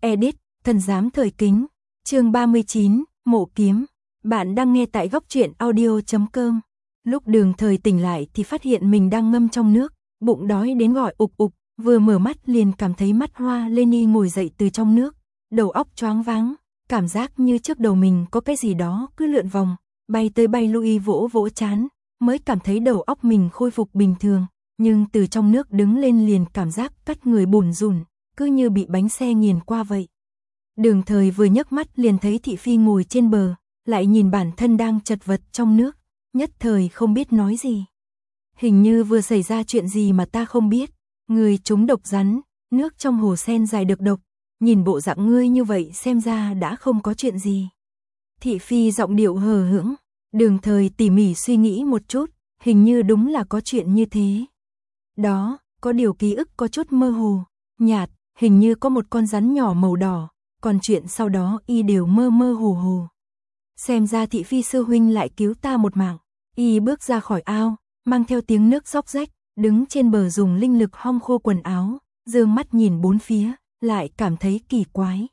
Edit, Thần Giám Thời Kính, chương 39, Mộ Kiếm. Bạn đang nghe tại góc truyện audio.com. Lúc Đường Thời tỉnh lại thì phát hiện mình đang ngâm trong nước, bụng đói đến gọi ục ục, vừa mở mắt liền cảm thấy mắt hoa lên. Y ngồi dậy từ trong nước, đầu óc choáng váng, cảm giác như trước đầu mình có cái gì đó cứ lượn vòng, bay tới bay lui. Vỗ vỗ trán, mới cảm thấy đầu óc mình khôi phục bình thường, nhưng từ trong nước đứng lên liền cảm giác cắt người bủn rủn, cứ như bị bánh xe nghiền qua vậy. Đường Thời vừa nhấc mắt liền thấy Thị Phi ngồi trên bờ, lại nhìn bản thân đang chật vật trong nước, nhất thời không biết nói gì. Hình như vừa xảy ra chuyện gì mà ta không biết, người trúng độc rắn, nước trong hồ sen giải được độc, nhìn bộ dạng ngươi như vậy xem ra đã không có chuyện gì. Thị Phi giọng điệu hờ hững. Đường Thời tỉ mỉ suy nghĩ một chút, hình như đúng là có chuyện như thế. Đó, có điều ký ức có chút mơ hồ, nhạt, hình như có một con rắn nhỏ màu đỏ, còn chuyện sau đó y đều mơ mơ hồ hồ. Xem ra Thị Phi sư huynh lại cứu ta một mạng. Y bước ra khỏi ao, mang theo tiếng nước róc rách, đứng trên bờ dùng linh lực hong khô quần áo, dương mắt nhìn bốn phía, lại cảm thấy kỳ quái.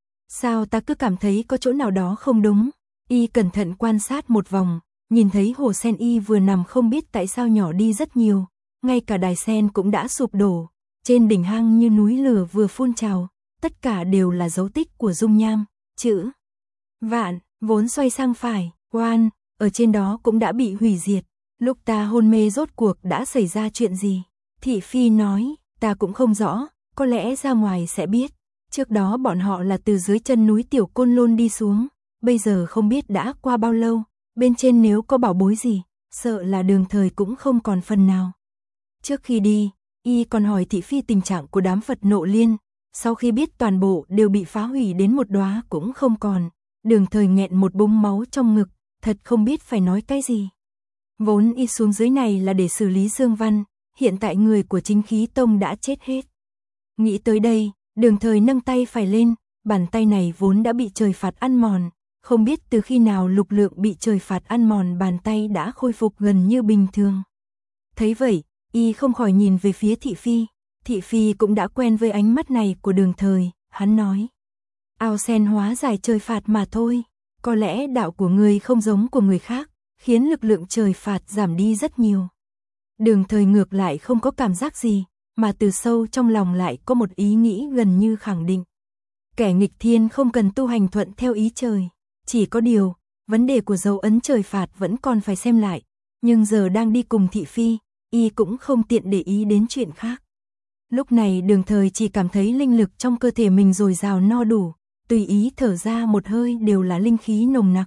Sao ta cứ cảm thấy có chỗ nào đó không đúng? Y cẩn thận quan sát một vòng, nhìn thấy hồ sen y vừa nằm không biết tại sao nhỏ đi rất nhiều, ngay cả đài sen cũng đã sụp đổ, trên đỉnh hang như núi lửa vừa phun trào, tất cả đều là dấu tích của dung nham, chữ vạn, vốn xoay sang phải, oan, ở trên đó cũng đã bị hủy diệt. Lúc ta hôn mê rốt cuộc đã xảy ra chuyện gì? Thị Phi nói, ta cũng không rõ, có lẽ ra ngoài sẽ biết. Trước đó bọn họ là từ dưới chân núi Tiểu Côn Lôn đi xuống, bây giờ không biết đã qua bao lâu, bên trên nếu có bảo bối gì, sợ là Đường Thời cũng không còn phần nào. Trước khi đi, y còn hỏi Thị Phi tình trạng của đám Phật Nộ Liên, sau khi biết toàn bộ đều bị phá hủy đến một đóa cũng không còn, Đường Thời nghẹn một búng máu trong ngực, thật không biết phải nói cái gì. Vốn y xuống dưới này là để xử lý Dương Văn, hiện tại người của Chính Khí Tông đã chết hết. Nghĩ tới đây, Đường Thời nâng tay phải lên, bàn tay này vốn đã bị trời phạt ăn mòn, không biết từ khi nào lực lượng bị trời phạt ăn mòn bàn tay đã khôi phục gần như bình thường. Thấy vậy, y không khỏi nhìn về phía Thị Phi, Thị Phi cũng đã quen với ánh mắt này của Đường Thời, hắn nói. Ao sen hóa giải trời phạt mà thôi, có lẽ đạo của ngươi không giống của người khác, khiến lực lượng trời phạt giảm đi rất nhiều. Đường Thời ngược lại không có cảm giác gì, mà từ sâu trong lòng lại có một ý nghĩ gần như khẳng định. Kẻ nghịch thiên không cần tu hành thuận theo ý trời, chỉ có điều, vấn đề của dấu ấn trời phạt vẫn còn phải xem lại, nhưng giờ đang đi cùng Thị Phi, y cũng không tiện để ý đến chuyện khác. Lúc này Đường Thời chỉ cảm thấy linh lực trong cơ thể mình dồi dào no đủ, tùy ý thở ra một hơi đều là linh khí nồng nặc.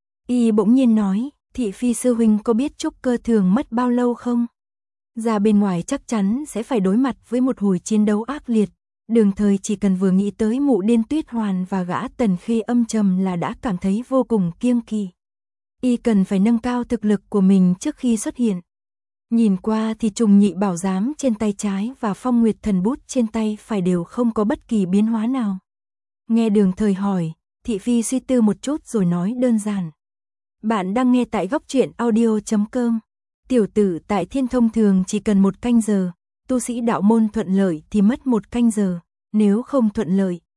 Y bỗng nhiên nói, Thị Phi sư huynh có biết trúc cơ thường mất bao lâu không? Ra bên ngoài chắc chắn sẽ phải đối mặt với một hồi chiến đấu ác liệt. Đường Thời chỉ cần vừa nghĩ tới Mụ Điên Tuyết Hoàn và gã Tần Khê âm trầm là đã cảm thấy vô cùng kiêng kỵ. Y cần phải nâng cao thực lực của mình trước khi xuất hiện. Nhìn qua thì trùng nhị bảo giám trên tay trái và phong nguyệt thần bút trên tay phải đều không có bất kỳ biến hóa nào. Nghe Đường Thời hỏi, Thị Phi suy tư một chút rồi nói đơn giản. Bạn đang nghe tại góc truyện audio.com. Tiểu tử tại Thiên Thông thường chỉ cần 1 canh giờ, tu sĩ đạo môn thuận lợi thì mất 1 canh giờ, nếu không thuận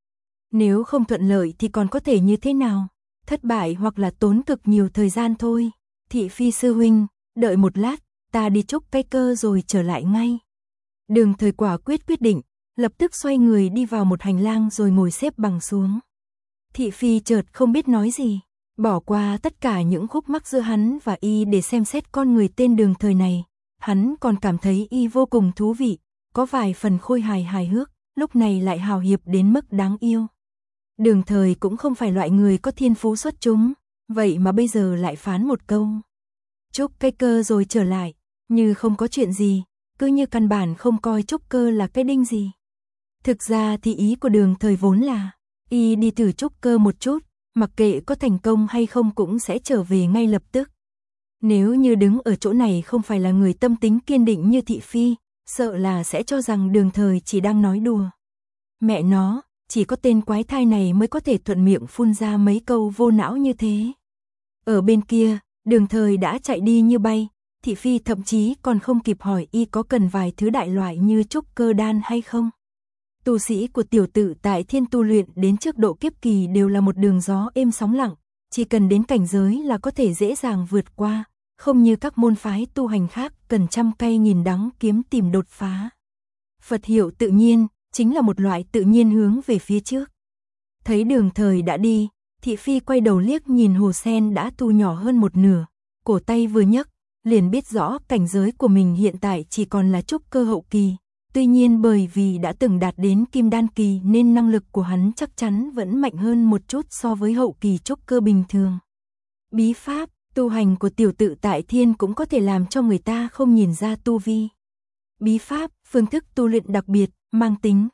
lợi thì còn có thể như thế nào? Thất bại hoặc là tốn cực nhiều thời gian thôi. Thị Phi sư huynh, đợi một lát, ta đi trúc cây cơ rồi trở lại ngay. Đường Thời quả quyết định, lập tức xoay người đi vào một hành lang rồi ngồi xếp bằng xuống. Thị Phi chợt không biết nói gì, bỏ qua tất cả những khúc mắc giữa hắn và y để xem xét con người tên Đường Thời này. Hắn còn cảm thấy y vô cùng thú vị, có vài phần khôi hài hước, lúc này lại hào hiệp đến mức đáng yêu. Đường Thời cũng không phải loại người có thiên phú xuất chúng, vậy mà bây giờ lại phán một câu. Trúc cây cơ rồi trở lại, như không có chuyện gì, cứ như căn bản không coi trúc cơ là cái đinh gì. Thực ra thì ý của Đường Thời vốn là, y đi thử trúc cơ một chút, mặc kệ có thành công hay không cũng sẽ trở về ngay lập tức. Nếu như đứng ở chỗ này không phải là người tâm tính kiên định như Thị Phi, sợ là sẽ cho rằng Đường Thời chỉ đang nói đùa. Mẹ nó, chỉ có tên quái thai này mới có thể thuận miệng phun ra mấy câu vô não như thế. Ở bên kia, Đường Thời đã chạy đi như bay, Thị Phi thậm chí còn không kịp hỏi y có cần vài thứ đại loại như trúc cơ đan hay không. Tu sĩ của tiểu tự tại thiên tu luyện đến trước độ kiếp kỳ đều là một đường gió êm sóng lặng, chỉ cần đến cảnh giới là có thể dễ dàng vượt qua, không như các môn phái tu hành khác cần trăm cay nghìn đắng kiếm tìm đột phá. Phật hiệu tự nhiên, chính là một loại tự nhiên hướng về phía trước. Thấy Đường Thời đã đi, thị phi quay đầu liếc nhìn hồ sen đã thu nhỏ hơn một nửa, cổ tay vừa nhấc, liền biết rõ cảnh giới của mình hiện tại chỉ còn là trúc cơ hậu kỳ. Tuy nhiên bởi vì đã từng đạt đến kim đan kỳ nên năng lực của hắn chắc chắn vẫn mạnh hơn một chút so với hậu kỳ trúc cơ bình thường. Bí pháp, tu hành của tiểu tự tại thiên cũng có thể làm cho người ta không nhìn ra tu vi. Bí pháp, phương thức tu luyện đặc biệt, mang tính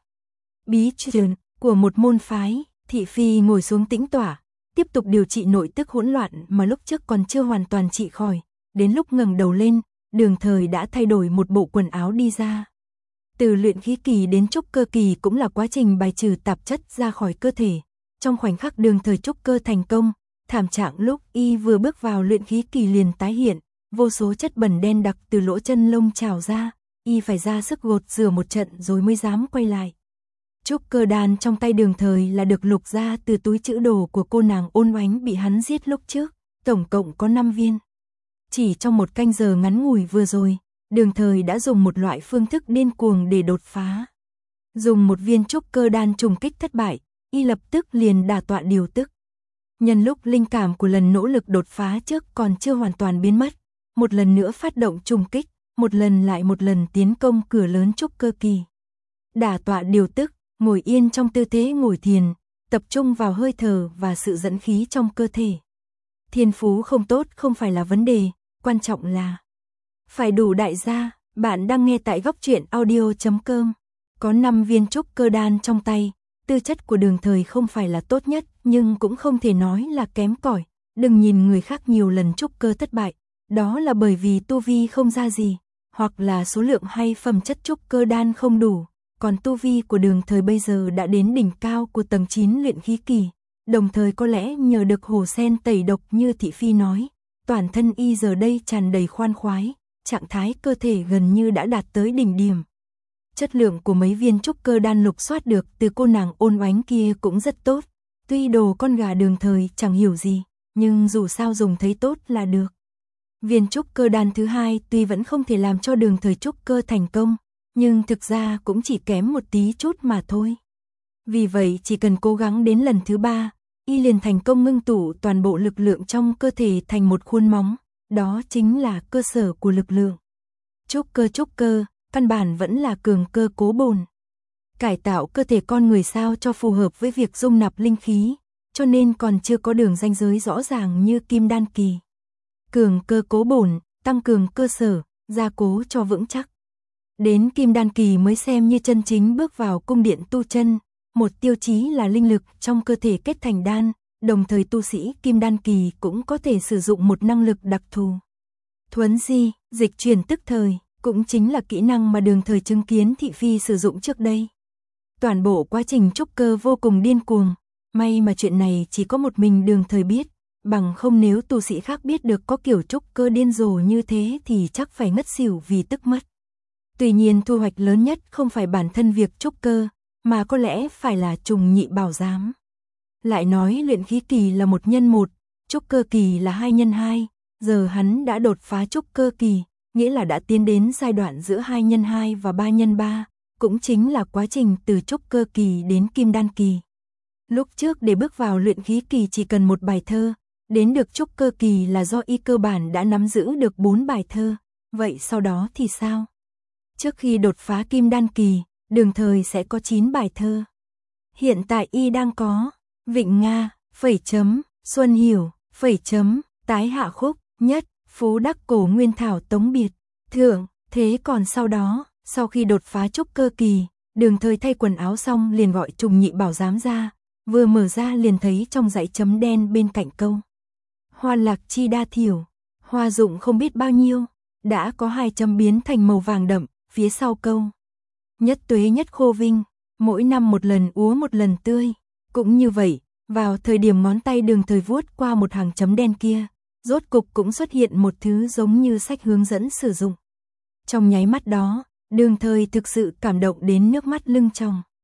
bí truyền của một môn phái. Thị phi ngồi xuống tĩnh tỏa, tiếp tục điều trị nội tức hỗn loạn mà lúc trước còn chưa hoàn toàn trị khỏi. Đến lúc ngẩng đầu lên, Đường Thời đã thay đổi một bộ quần áo đi ra. Từ luyện khí kỳ đến trúc cơ kỳ cũng là quá trình bài trừ tạp chất ra khỏi cơ thể. Trong khoảnh khắc Đường Thời trúc cơ thành công, thảm trạng lúc y vừa bước vào luyện khí kỳ liền tái hiện, vô số chất bẩn đen đặc từ lỗ chân lông trào ra, y phải ra sức gột rửa một trận rồi mới dám quay lại. Trúc cơ đan trong tay Đường Thời là được lục ra từ túi trữ đồ của cô nàng Ôn Oánh bị hắn giết lúc trước, tổng cộng có 5 viên. Chỉ trong một canh giờ ngắn ngủi vừa rồi, Đường Thời đã dùng một loại phương thức điên cuồng để đột phá. Dùng một viên trúc cơ đan trùng kích thất bại, y lập tức liền đả tọa điều tức. Nhân lúc linh cảm của lần nỗ lực đột phá trước còn chưa hoàn toàn biến mất, một lần nữa phát động trùng kích, một lần lại một lần tiến công cửa lớn trúc cơ kỳ. Đả tọa điều tức, ngồi yên trong tư thế ngồi thiền, tập trung vào hơi thở và sự dẫn khí trong cơ thể. Thiên phú không tốt không phải là vấn đề, quan trọng là phải đủ đại gia. Bạn đang nghe tại góc truyện audio.com. Có 5 viên trúc cơ đan trong tay, tư chất của Đường Thời không phải là tốt nhất, nhưng cũng không thể nói là kém cỏi. Đừng nhìn người khác nhiều lần trúc cơ thất bại, đó là bởi vì tu vi không ra gì, hoặc là số lượng hay phẩm chất trúc cơ đan không đủ. Còn tu vi của Đường Thời bây giờ đã đến đỉnh cao của tầng 9 luyện khí kỳ, đồng thời có lẽ nhờ được hồ sen tẩy độc như thị phi nói, toàn thân y giờ đây tràn đầy khoan khoái, trạng thái cơ thể gần như đã đạt tới đỉnh điểm. Chất lượng của mấy viên trúc cơ đan lục soát được từ cô nàng Ôn Oánh kia cũng rất tốt, tuy đồ con gà Đường Thời chẳng hiểu gì, nhưng dù sao dùng thấy tốt là được. Viên trúc cơ đan thứ hai tuy vẫn không thể làm cho Đường Thời trúc cơ thành công, nhưng thực ra cũng chỉ kém một tí chút mà thôi. Vì vậy chỉ cần cố gắng đến lần thứ 3, y liền thành công ngưng tụ toàn bộ lực lượng trong cơ thể thành một khuôn móng, đó chính là cơ sở của lực lượng. Trúc cơ, căn bản vẫn là cường cơ cố bổn. Cải tạo cơ thể con người sao cho phù hợp với việc dung nạp linh khí, cho nên còn chưa có đường ranh giới rõ ràng như kim đan kỳ. Cường cơ cố bổn, tăng cường cơ sở, gia cố cho vững chắc. Đến kim đan kỳ mới xem như chân chính bước vào cung điện tu chân, một tiêu chí là linh lực trong cơ thể kết thành đan, đồng thời tu sĩ kim đan kỳ cũng có thể sử dụng một năng lực đặc thù. Thuấn di, dịch chuyển tức thời, cũng chính là kỹ năng mà Đường Thời chứng kiến thị phi sử dụng trước đây. Toàn bộ quá trình trúc cơ vô cùng điên cuồng, may mà chuyện này chỉ có một mình Đường Thời biết, bằng không nếu tu sĩ khác biết được có kiểu trúc cơ điên rồ như thế thì chắc phải ngất xỉu vì tức mất. Tuy nhiên thu hoạch lớn nhất không phải bản thân việc trúc cơ, mà có lẽ phải là trùng nhị bảo giám. Lại nói luyện khí kỳ là 1x1, trúc cơ kỳ là 2x2, giờ hắn đã đột phá trúc cơ kỳ, nghĩa là đã tiến đến giai đoạn giữa 2x2 và 3x3, cũng chính là quá trình từ trúc cơ kỳ đến kim đan kỳ. Lúc trước để bước vào luyện khí kỳ chỉ cần một bài thơ, đến được trúc cơ kỳ là do y cơ bản đã nắm giữ được 4 bài thơ, vậy sau đó thì sao? Trước khi đột phá kim đan kỳ, Đường Thời sẽ có 9 bài thơ. Hiện tại y đang có Vịnh Nga, phẩy chấm, Xuân Hiểu, phẩy chấm, Tái Hạ Khúc, Nhất, Phú Đắc Cổ Nguyên Thảo Tống Biệt, Thượng. Thế còn sau đó, sau khi đột phá trúc cơ kỳ, Đường Thời thay quần áo xong liền gọi trùng nhị bảo giám ra, vừa mở ra liền thấy trong dãy chấm đen bên cạnh câu Hoa lạc chi đa thiểu, hoa dụng không biết bao nhiêu, đã có 2 chấm biến thành màu vàng đậm, phía sau câu Nhất tuế nhất khô vinh, mỗi năm một lần úa một lần tươi. Cũng như vậy, vào thời điểm ngón tay Đường Thời vuốt qua một hàng chấm đen kia, rốt cục cũng xuất hiện một thứ giống như sách hướng dẫn sử dụng. Trong nháy mắt đó, Đường Thời thực sự cảm động đến nước mắt lưng tròng.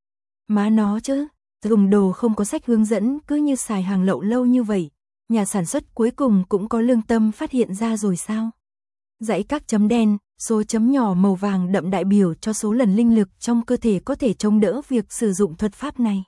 Má nó chứ, dùng đồ không có sách hướng dẫn cứ như xài hàng lậu lâu như vậy, nhà sản xuất cuối cùng cũng có lương tâm phát hiện ra rồi sao? Dãy các chấm đen, số chấm nhỏ màu vàng đậm đại biểu cho số lần linh lực trong cơ thể có thể chống đỡ việc sử dụng thuật pháp này.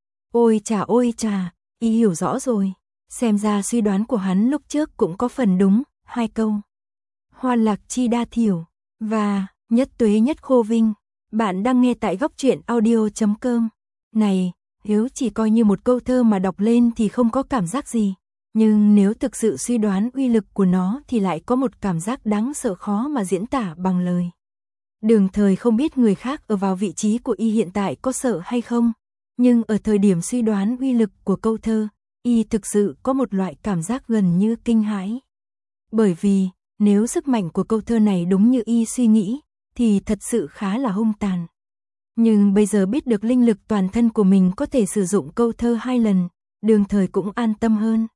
Ôi chà, y hiểu rõ rồi. Xem ra suy đoán của hắn lúc trước cũng có phần đúng, 2 câu. Hoa lạc chi đa thiểu, và nhất tuế nhất khô vinh. Bạn đang nghe tại góc truyện audio.com. Này, nếu chỉ coi như một câu thơ mà đọc lên thì không có cảm giác gì. Nhưng nếu thực sự suy đoán uy lực của nó thì lại có một cảm giác đáng sợ khó mà diễn tả bằng lời. Đường Thời không biết người khác ở vào vị trí của y hiện tại có sợ hay không. Nhưng ở thời điểm suy đoán uy lực của câu thơ, y thực sự có một loại cảm giác gần như kinh hãi. Bởi vì, nếu sức mạnh của câu thơ này đúng như y suy nghĩ, thì thật sự khá là hung tàn. Nhưng bây giờ biết được linh lực toàn thân của mình có thể sử dụng câu thơ 2 lần, Đường Thời cũng an tâm hơn.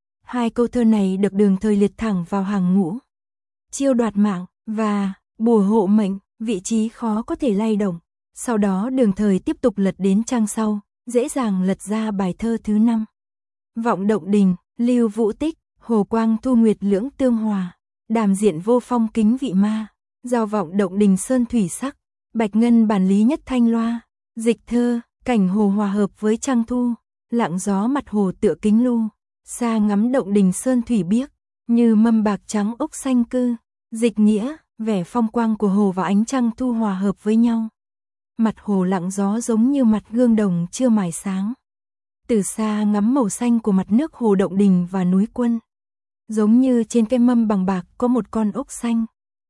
2 câu thơ này được Đường Thời liệt thẳng vào hàng ngũ. Chiêu đoạt mạng và bùa hộ mệnh, vị trí khó có thể lay động. Sau đó Đường Thời tiếp tục lật đến trang sau, dễ dàng lật ra bài thơ thứ 5. Vọng động đình, lưu vũ tích, hồ quang thu nguyệt lưỡng tương hòa, đàm diện vô phong kính vị ma, giao vọng động đình sơn thủy sắc, bạch ngân bản lý nhất thanh loa, dịch thơ, cảnh hồ hòa hợp với trăng thu, lặng gió mặt hồ tựa kính lu, xa ngắm động đình sơn thủy biếc, như mâm bạc trắng ốc xanh cư, dịch nghĩa, vẻ phong quang của hồ và ánh trăng thu hòa hợp với nhau. Mặt hồ lặng gió giống như mặt gương đồng chưa mài sáng. Từ xa ngắm màu xanh của mặt nước hồ động đình và núi Quân. Giống như trên cái mâm bằng bạc có một con ốc xanh.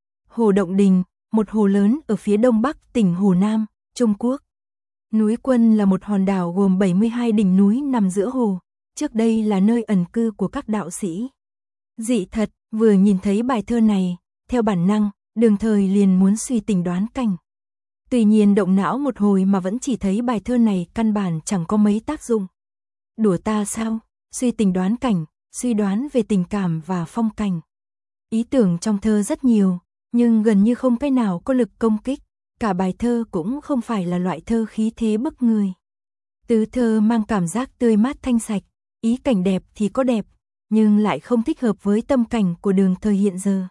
Hồ Động Đình, một hồ lớn ở phía đông bắc tỉnh Hồ Nam, Trung Quốc. Núi Quân là một hòn đảo gồm 72 đỉnh núi nằm giữa hồ, trước đây là nơi ẩn cư của các đạo sĩ. Dị thật, vừa nhìn thấy bài thơ này, theo bản năng, Đường Thời liền muốn suy tình đoán cảnh. Tuy nhiên động não một hồi mà vẫn chỉ thấy bài thơ này căn bản chẳng có mấy tác dụng. Đùa ta sao, suy tình đoán cảnh, suy đoán về tình cảm và phong cảnh. Ý tưởng trong thơ rất nhiều, nhưng gần như không cái nào có lực công kích, cả bài thơ cũng không phải là loại thơ khí thế bức người. Tứ thơ mang cảm giác tươi mát thanh sạch, ý cảnh đẹp thì có đẹp, nhưng lại không thích hợp với tâm cảnh của Đường Thời hiện giờ.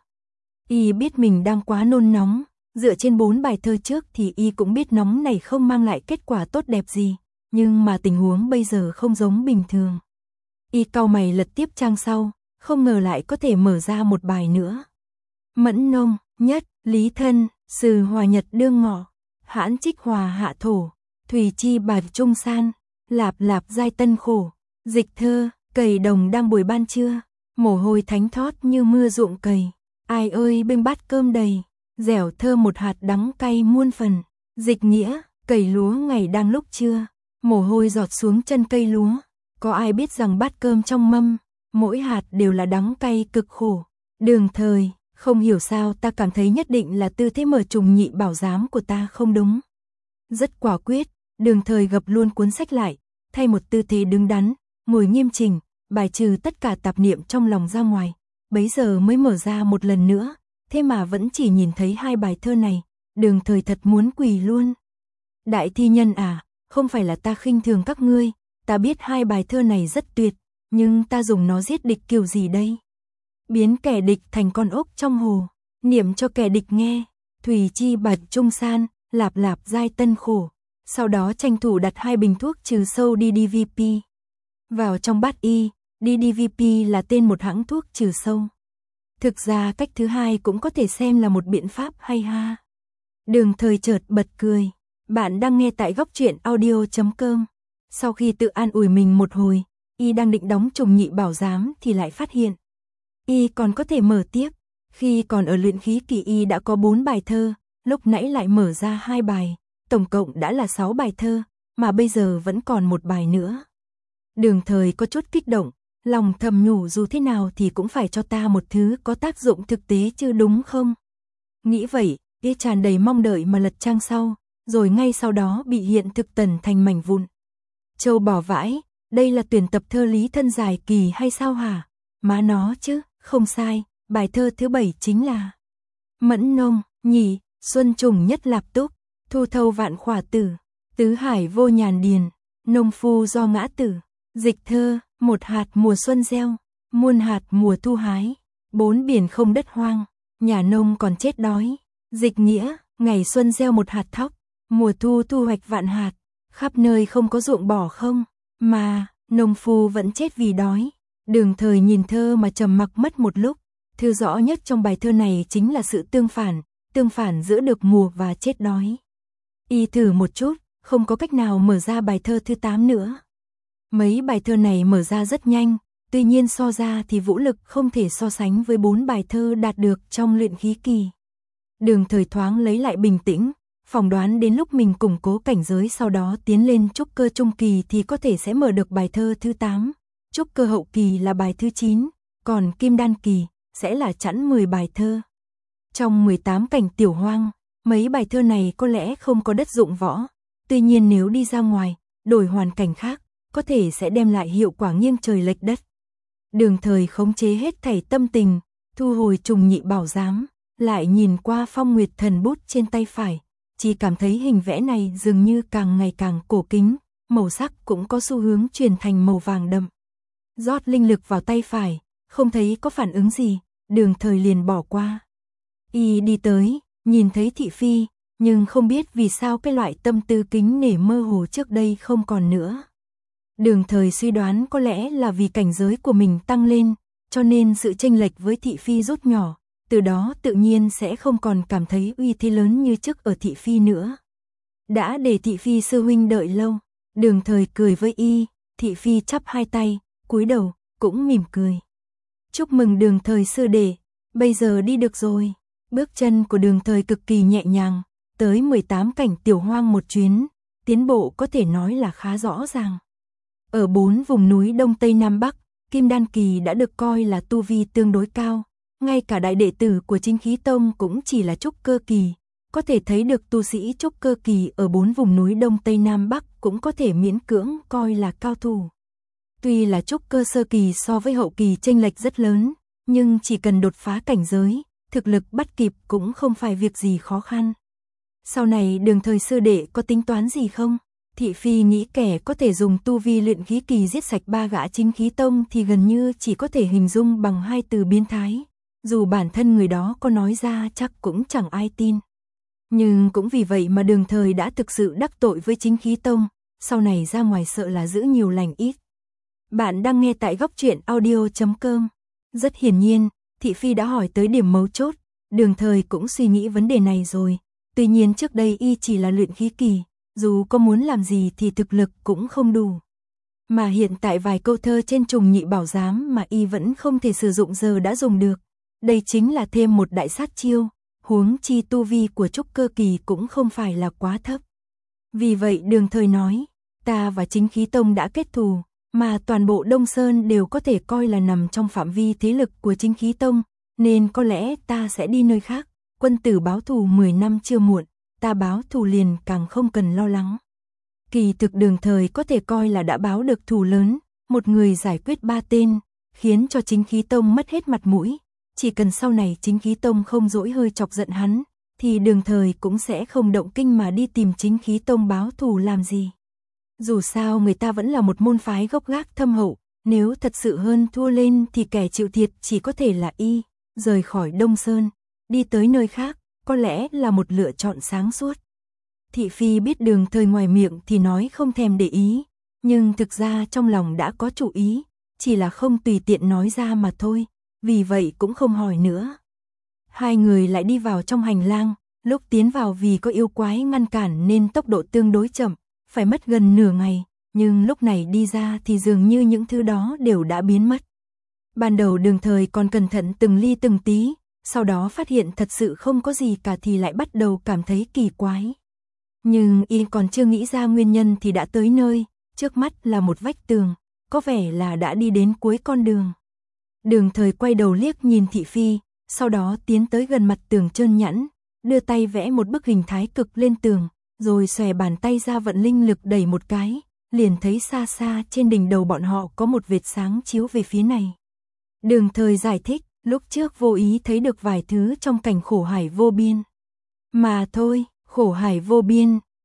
Y biết mình đang quá nôn nóng, dựa trên 4 bài thơ trước thì y cũng biết nóng này không mang lại kết quả tốt đẹp gì, nhưng mà tình huống bây giờ không giống bình thường. Y cau mày lật tiếp trang sau, không ngờ lại có thể mở ra một bài nữa. Mẫn nông, nhất, lý thân, sừ hòa nhật đương ngọ, hãn trích hòa hạ thổ, thủy chi bạt trung san, lạp lạp giai tân khổ, dịch thơ, cầy đồng đang buổi ban trưa, mồ hôi thánh thót như mưa ruộng cầy, ai ơi bưng bát cơm đầy, dẻo thơ một hạt đắng cay muôn phần, dịch nghĩa, cầy lúa ngày đang lúc trưa, mồ hôi giọt xuống chân cây lúa, có ai biết rằng bát cơm trong mâm, mỗi hạt đều là đắng cay cực khổ. Đường Thời, không hiểu sao ta cảm thấy nhất định là tư thế mở trùng nhị bảo giám của ta không đúng. Rất quả quyết, Đường Thời gập luôn cuốn sách lại, thay một tư thế đứng đắn, ngồi nghiêm chỉnh, bài trừ tất cả tạp niệm trong lòng ra ngoài. Bấy giờ mới mở ra một lần nữa, thế mà vẫn chỉ nhìn thấy 2 bài thơ này, Đường Thời thật muốn quỳ luôn. Đại thi nhân à, không phải là ta khinh thường các ngươi, ta biết 2 bài thơ này rất tuyệt, nhưng ta dùng nó giết địch kiểu gì đây? Biến kẻ địch thành con ốc trong hồ, niệm cho kẻ địch nghe, thủy chi bạt trung san, lạp lạp giai tân khổ, sau đó tranh thủ đặt 2 bình thuốc trừ sâu DDVP vào trong bát y. DDVP là tên một hãng thuốc trừ sâu. Thực ra cách thứ 2 cũng có thể xem là một biện pháp hay ha. Đường Thời chợt bật cười. Bạn đang nghe tại góc truyện audio.com. Sau khi tự an ủi mình một hồi, y đang định đóng trùng nhị bảo giám thì lại phát hiện y còn có thể mở tiếp. Khi còn ở luyện khí kỳ y đã có 4 bài thơ, lúc nãy lại mở ra 2 bài, tổng cộng đã là 6 bài thơ, mà bây giờ vẫn còn một bài nữa. Đường Thời có chút kích động, lòng thầm nhủ dù thế nào thì cũng phải cho ta một thứ có tác dụng thực tế chứ đúng không? Nghĩ vậy, y tràn đầy mong đợi mà lật trang sau, rồi ngay sau đó bị hiện thực tần thành mảnh vụn. Châu bỏ vãi, đây là tuyển tập thơ lý thân dài kỳ hay sao hả? Má nó chứ, không sai, bài thơ thứ 7 chính là Mẫn nông, nhị, xuân trùng nhất lạp túc, thu thâu vạn khỏa tử, Tứ hải vô nhàn điền, nông phu do ngã tử. Dịch thơ, một hạt mùa xuân gieo, muôn hạt mùa thu hái. Bốn biển không đất hoang, nhà nông còn chết đói. Dịch nghĩa, ngày xuân gieo một hạt thóc, mùa thu thu hoạch vạn hạt. Khắp nơi không có ruộng bỏ không, mà nông phu vẫn chết vì đói. Đường Thời nhìn thơ mà trầm mặc mất một lúc. Thư rõ nhất trong bài thơ này chính là sự tương phản giữa được mùa và chết đói. Y thử một chút, không có cách nào mở ra bài thơ thứ 8 nữa. Mấy bài thơ này mở ra rất nhanh, tuy nhiên so ra thì vũ lực không thể so sánh với 4 bài thơ đạt được trong luyện khí kỳ. Đường Thời thoáng lấy lại bình tĩnh, phỏng đoán đến lúc mình củng cố cảnh giới sau đó tiến lên trúc cơ trung kỳ thì có thể sẽ mở được bài thơ thứ 8. Trúc cơ hậu kỳ là bài thứ 9, còn kim đan kỳ sẽ là chẵn 10 bài thơ. Trong 18 cảnh tiểu hoang, mấy bài thơ này có lẽ không có đất dụng võ, tuy nhiên nếu đi ra ngoài, đổi hoàn cảnh khác, có thể sẽ đem lại hiệu quả nghiêng trời lệch đất. Đường Thời khống chế hết thảy tâm tình, thu hồi trùng nhị bảo giám, lại nhìn qua Phong Nguyệt Thần bút trên tay phải, chỉ cảm thấy hình vẽ này dường như càng ngày càng cổ kính, màu sắc cũng có xu hướng chuyển thành màu vàng đậm. Rót linh lực vào tay phải, không thấy có phản ứng gì, Đường Thời liền bỏ qua. Y đi tới, nhìn thấy thị phi, nhưng không biết vì sao cái loại tâm tư kính nể mơ hồ trước đây không còn nữa. Đường Thời suy đoán có lẽ là vì cảnh giới của mình tăng lên, cho nên sự chênh lệch với thị phi rút nhỏ, từ đó tự nhiên sẽ không còn cảm thấy uy thế lớn như trước ở thị phi nữa. Đã để thị phi sư huynh đợi lâu, Đường Thời cười với y, thị phi chắp hai tay, cúi đầu, cũng mỉm cười. Chúc mừng Đường Thời sư đệ, bây giờ đi được rồi. Bước chân của Đường Thời cực kỳ nhẹ nhàng, tới 18 cảnh tiểu hoang một chuyến, tiến bộ có thể nói là khá rõ ràng. Ở 4 vùng núi Đông Tây Nam Bắc, Kim Đan kỳ đã được coi là tu vi tương đối cao, ngay cả đại đệ tử của Chính Khí Tông cũng chỉ là trúc cơ kỳ, có thể thấy được tu sĩ trúc cơ kỳ ở 4 vùng núi Đông Tây Nam Bắc cũng có thể miễn cưỡng coi là cao thủ. Tuy là trúc cơ sơ kỳ so với hậu kỳ chênh lệch rất lớn, nhưng chỉ cần đột phá cảnh giới, thực lực bắt kịp cũng không phải việc gì khó khăn. Sau này Đường Thời sư đệ có tính toán gì không? Thị phi nghĩ kẻ có thể dùng tu vi luyện khí kỳ giết sạch 3 gã Chính Khí Tông thì gần như chỉ có thể hình dung bằng 2 từ biến thái. Dù bản thân người đó có nói ra chắc cũng chẳng ai tin. Nhưng cũng vì vậy mà Đường Thời đã thực sự đắc tội với Chính Khí Tông, sau này ra ngoài sợ là giữ nhiều lành ít. Bạn đang nghe tại góc truyện audio.com. Rất hiển nhiên, thị phi đã hỏi tới điểm mấu chốt, Đường Thời cũng suy nghĩ vấn đề này rồi. Tuy nhiên trước đây y chỉ là luyện khí kỳ, dù có muốn làm gì thì thực lực cũng không đủ. Mà hiện tại vài câu thơ trên trùng nhị bảo giám mà y vẫn không thể sử dụng giờ đã dùng được. Đây chính là thêm một đại sát chiêu, huống chi tu vi của trúc cơ kỳ cũng không phải là quá thấp. Vì vậy Đường Thời nói, ta và Chính Khí Tông đã kết thù, mà toàn bộ Đông Sơn đều có thể coi là nằm trong phạm vi thế lực của Chính Khí Tông, nên có lẽ ta sẽ đi nơi khác. Quân tử báo thù 10 năm chưa muộn, ta báo thù liền càng không cần lo lắng. Kỳ thực Đường Thời có thể coi là đã báo được thù lớn, một người giải quyết 3 tên, khiến cho Chính Khí Tông mất hết mặt mũi. Chỉ cần sau này Chính Khí Tông không dỗi hơi chọc giận hắn, thì Đường Thời cũng sẽ không động kinh mà đi tìm Chính Khí Tông báo thù làm gì. Dù sao người ta vẫn là một môn phái gốc gác thâm hậu, nếu thật sự hơn thua lên thì kẻ chịu thiệt chỉ có thể là y, rời khỏi Đông Sơn, đi tới nơi khác, có lẽ là một lựa chọn sáng suốt. Thị phi biết Đường Thời ngoài miệng thì nói không thèm để ý, nhưng thực ra trong lòng đã có chủ ý, chỉ là không tùy tiện nói ra mà thôi, vì vậy cũng không hỏi nữa. Hai người lại đi vào trong hành lang, lúc tiến vào vì có yêu quái ngăn cản nên tốc độ tương đối chậm, phải mất gần nửa ngày, nhưng lúc này đi ra thì dường như những thứ đó đều đã biến mất. Ban đầu Đường Thời còn cẩn thận từng ly từng tí, sau đó phát hiện thật sự không có gì cả thì lại bắt đầu cảm thấy kỳ quái. Nhưng y còn chưa nghĩ ra nguyên nhân thì đã tới nơi, trước mắt là một vách tường, có vẻ là đã đi đến cuối con đường. Đường Thời quay đầu liếc nhìn thị phi, sau đó tiến tới gần mặt tường trơn nhẵn, đưa tay vẽ một bức hình thái cực lên tường, rồi xòe bàn tay ra vận linh lực đẩy một cái, liền thấy xa xa trên đỉnh đầu bọn họ có một vệt sáng chiếu về phía này. Đường Thời giải thích, lúc trước vô ý thấy được vài thứ trong cảnh khổ hải vô biên. Mà thôi, khổ hải vô biên,